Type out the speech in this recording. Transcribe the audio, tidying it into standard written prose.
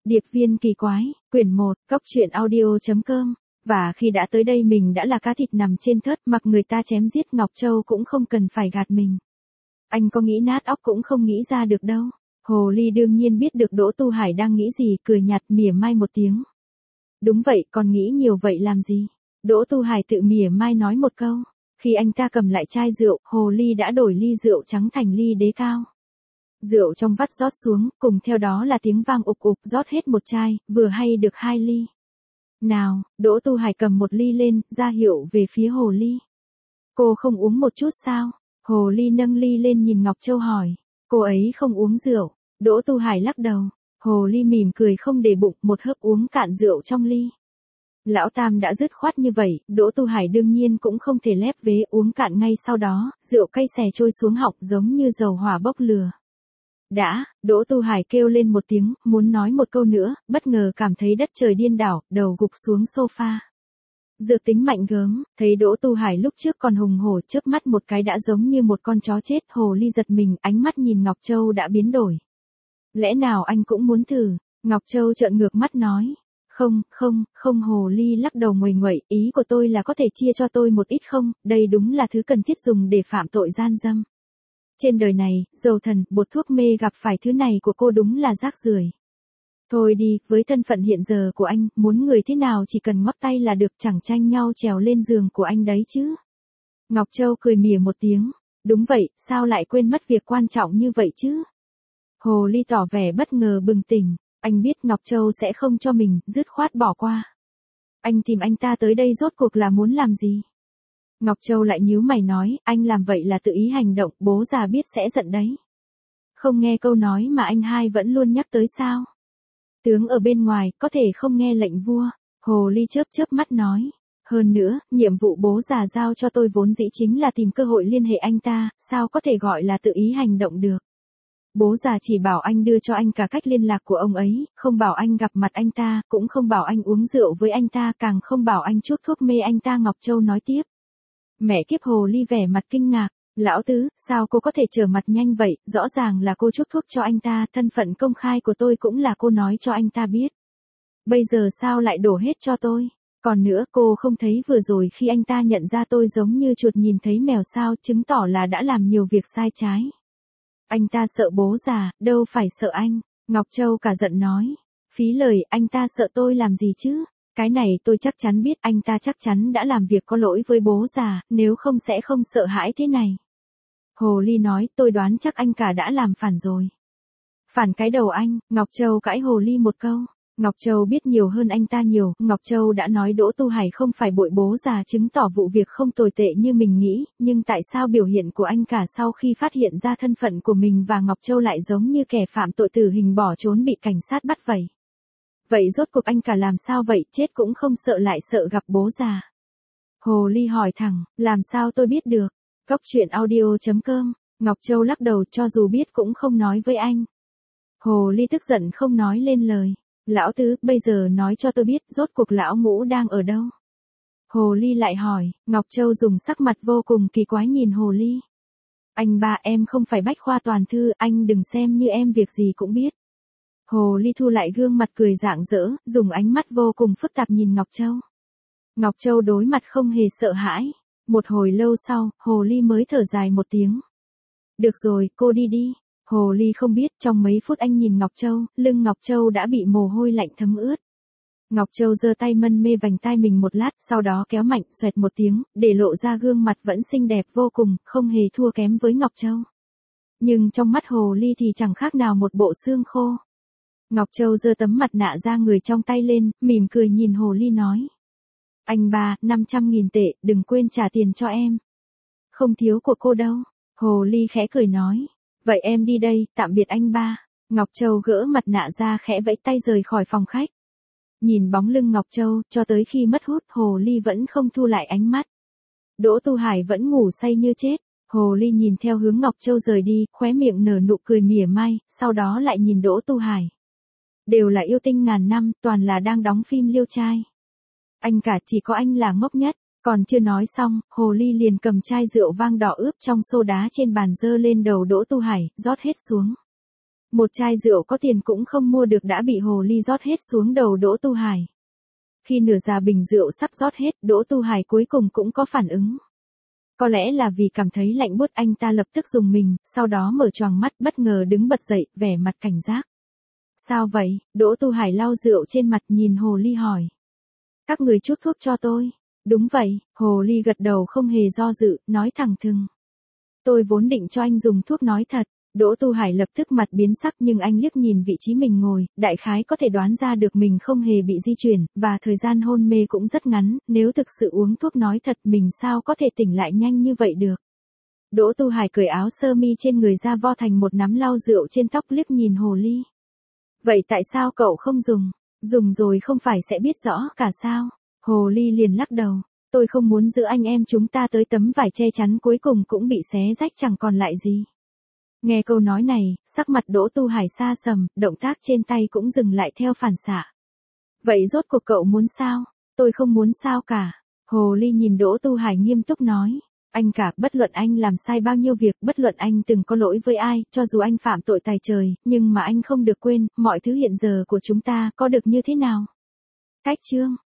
Điệp viên kỳ quái, quyển 1, cốc truyện audio.com. Và khi đã tới đây mình đã là cá thịt nằm trên thớt, mặc người ta chém giết Ngọc Châu cũng không cần phải gạt mình. Anh có nghĩ nát óc cũng không nghĩ ra được đâu. Hồ ly đương nhiên biết được Đỗ Tu Hải đang nghĩ gì, cười nhạt mỉa mai một tiếng. Đúng vậy, còn nghĩ nhiều vậy làm gì? Đỗ Tu Hải tự mỉa mai nói một câu. Khi anh ta cầm lại chai rượu, hồ ly đã đổi ly rượu trắng thành ly đế cao. Rượu trong vắt rót xuống, cùng theo đó là tiếng vang ục ục, rót hết một chai, vừa hay được 2 ly. Nào, Đỗ Tu Hải cầm một ly lên, ra hiệu về phía hồ ly. Cô không uống một chút sao? Hồ ly nâng ly lên nhìn Ngọc Châu hỏi. Cô ấy không uống rượu. Đỗ Tu Hải lắc đầu. Hồ ly mỉm cười không để bụng, một hớp uống cạn rượu trong ly. Lão Tam đã dứt khoát như vậy, Đỗ Tu Hải đương nhiên cũng không thể lép vế, uống cạn ngay sau đó, rượu cay xè trôi xuống họng giống như dầu hỏa bốc lửa. Đã, Đỗ Tu Hải kêu lên một tiếng, muốn nói một câu nữa, bất ngờ cảm thấy đất trời điên đảo, đầu gục xuống sofa. Dược tính mạnh gớm, thấy Đỗ Tu Hải lúc trước còn hùng hổ, chớp mắt một cái đã giống như một con chó chết, hồ ly giật mình, ánh mắt nhìn Ngọc Châu đã biến đổi. Lẽ nào anh cũng muốn thử? Ngọc Châu trợn ngược mắt nói. Không, hồ ly lắc đầu nguầy nguậy, ý của tôi là có thể chia cho tôi một ít không, đây đúng là thứ cần thiết dùng để phạm tội gian dâm. Trên đời này, dầu thần, bột thuốc mê gặp phải thứ này của cô đúng là rác rưởi. Thôi đi, với thân phận hiện giờ của anh, muốn người thế nào chỉ cần ngoắc tay là được, chẳng tranh nhau trèo lên giường của anh đấy chứ. Ngọc Châu cười mỉa một tiếng. Đúng vậy, sao lại quên mất việc quan trọng như vậy chứ? Hồ ly tỏ vẻ bất ngờ bừng tỉnh. Anh biết Ngọc Châu sẽ không cho mình, dứt khoát bỏ qua. Anh tìm anh ta tới đây rốt cuộc là muốn làm gì? Ngọc Châu lại nhíu mày nói, anh làm vậy là tự ý hành động, bố già biết sẽ giận đấy. Không nghe câu nói mà anh hai vẫn luôn nhắc tới sao? Tướng ở bên ngoài, có thể không nghe lệnh vua. Hồ ly chớp chớp mắt nói. Hơn nữa, nhiệm vụ bố già giao cho tôi vốn dĩ chính là tìm cơ hội liên hệ anh ta, sao có thể gọi là tự ý hành động được? Bố già chỉ bảo anh đưa cho anh cả cách liên lạc của ông ấy, không bảo anh gặp mặt anh ta, cũng không bảo anh uống rượu với anh ta, càng không bảo anh chuốc thuốc mê anh ta. Ngọc Châu nói tiếp. Mẹ kiếp, hồ ly vẻ mặt kinh ngạc. Lão tứ, sao cô có thể trở mặt nhanh vậy, rõ ràng là cô chuốc thuốc cho anh ta, thân phận công khai của tôi cũng là cô nói cho anh ta biết. Bây giờ sao lại đổ hết cho tôi? Còn nữa, cô không thấy vừa rồi khi anh ta nhận ra tôi giống như chuột nhìn thấy mèo sao, chứng tỏ là đã làm nhiều việc sai trái. Anh ta sợ bố già, đâu phải sợ anh. Ngọc Châu cả giận nói. Phí lời, anh ta sợ tôi làm gì chứ? Cái này tôi chắc chắn biết, anh ta chắc chắn đã làm việc có lỗi với bố già, nếu không sẽ không sợ hãi thế này. Hồ ly nói, tôi đoán chắc anh cả đã làm phản rồi. Phản cái đầu anh, Ngọc Châu cãi hồ ly một câu. Ngọc Châu biết nhiều hơn anh ta nhiều, Ngọc Châu đã nói Đỗ Tu Hải không phải bội bố già, chứng tỏ vụ việc không tồi tệ như mình nghĩ, nhưng tại sao biểu hiện của anh cả sau khi phát hiện ra thân phận của mình và Ngọc Châu lại giống như kẻ phạm tội tử hình bỏ trốn bị cảnh sát bắt vậy? Vậy rốt cuộc anh cả làm sao vậy, chết cũng không sợ lại sợ gặp bố già? Hồ ly hỏi thẳng, làm sao tôi biết được? Cốc truyện audio.com. Ngọc Châu lắc đầu, cho dù biết cũng không nói với anh. Hồ ly tức giận không nói lên lời. Lão tứ, bây giờ nói cho tôi biết, rốt cuộc lão ngũ đang ở đâu? Hồ ly lại hỏi. Ngọc Châu dùng sắc mặt vô cùng kỳ quái nhìn hồ ly. Anh ba, em không phải bách khoa toàn thư, anh đừng xem như em việc gì cũng biết. Hồ ly thu lại gương mặt cười rạng rỡ, dùng ánh mắt vô cùng phức tạp nhìn Ngọc Châu. Ngọc Châu đối mặt không hề sợ hãi. Một hồi lâu sau, hồ ly mới thở dài một tiếng. Được rồi, cô đi đi. Hồ ly không biết, trong mấy phút anh nhìn Ngọc Châu, lưng Ngọc Châu đã bị mồ hôi lạnh thấm ướt. Ngọc Châu giơ tay mân mê vành tai mình một lát, sau đó kéo mạnh, xoẹt một tiếng, để lộ ra gương mặt vẫn xinh đẹp vô cùng, không hề thua kém với Ngọc Châu. Nhưng trong mắt hồ ly thì chẳng khác nào một bộ xương khô. Ngọc Châu giơ tấm mặt nạ da người trong tay lên, mỉm cười nhìn hồ ly nói. Anh ba, 500.000 tệ, đừng quên trả tiền cho em. Không thiếu của cô đâu. Hồ ly khẽ cười nói. Vậy em đi đây, tạm biệt anh ba. Ngọc Châu gỡ mặt nạ ra khẽ vẫy tay rời khỏi phòng khách. Nhìn bóng lưng Ngọc Châu, cho tới khi mất hút, hồ ly vẫn không thu lại ánh mắt. Đỗ Tu Hải vẫn ngủ say như chết. Hồ ly nhìn theo hướng Ngọc Châu rời đi, khóe miệng nở nụ cười mỉa mai, sau đó lại nhìn Đỗ Tu Hải. Đều là yêu tinh ngàn năm, toàn là đang đóng phim liêu trai. Anh cả, chỉ có anh là ngốc nhất. Còn chưa nói xong, hồ ly liền cầm chai rượu vang đỏ ướp trong xô đá trên bàn dơ lên đầu Đỗ Tu Hải, rót hết xuống. Một chai rượu có tiền cũng không mua được đã bị hồ ly rót hết xuống đầu Đỗ Tu Hải. Khi nửa già bình rượu sắp rót hết, Đỗ Tu Hải cuối cùng cũng có phản ứng. Có lẽ là vì cảm thấy lạnh buốt, anh ta lập tức rùng mình, sau đó mở choàng mắt bất ngờ đứng bật dậy, vẻ mặt cảnh giác. Sao vậy? Đỗ Tu Hải lau rượu trên mặt nhìn hồ ly hỏi. Các người chút thuốc cho tôi. Đúng vậy, hồ ly gật đầu không hề do dự, nói thẳng thừng. Tôi vốn định cho anh dùng thuốc nói thật. Đỗ Tu Hải lập tức mặt biến sắc nhưng anh liếc nhìn vị trí mình ngồi, đại khái có thể đoán ra được mình không hề bị di chuyển, và thời gian hôn mê cũng rất ngắn, nếu thực sự uống thuốc nói thật mình sao có thể tỉnh lại nhanh như vậy được. Đỗ Tu Hải cởi áo sơ mi trên người ra vo thành một nắm lau rượu trên tóc liếc nhìn hồ ly. Vậy tại sao cậu không dùng? Dùng rồi không phải sẽ biết rõ cả sao? Hồ ly liền lắc đầu. Tôi không muốn giữa anh em chúng ta tới tấm vải che chắn cuối cùng cũng bị xé rách chẳng còn lại gì. Nghe câu nói này, sắc mặt Đỗ Tu Hải xa sầm, động tác trên tay cũng dừng lại theo phản xạ. Vậy rốt cuộc cậu muốn sao? Tôi không muốn sao cả. Hồ ly nhìn Đỗ Tu Hải nghiêm túc nói. Anh cả, bất luận anh làm sai bao nhiêu việc, bất luận anh từng có lỗi với ai, cho dù anh phạm tội tày trời, nhưng mà anh không được quên, mọi thứ hiện giờ của chúng ta có được như thế nào? Cách chương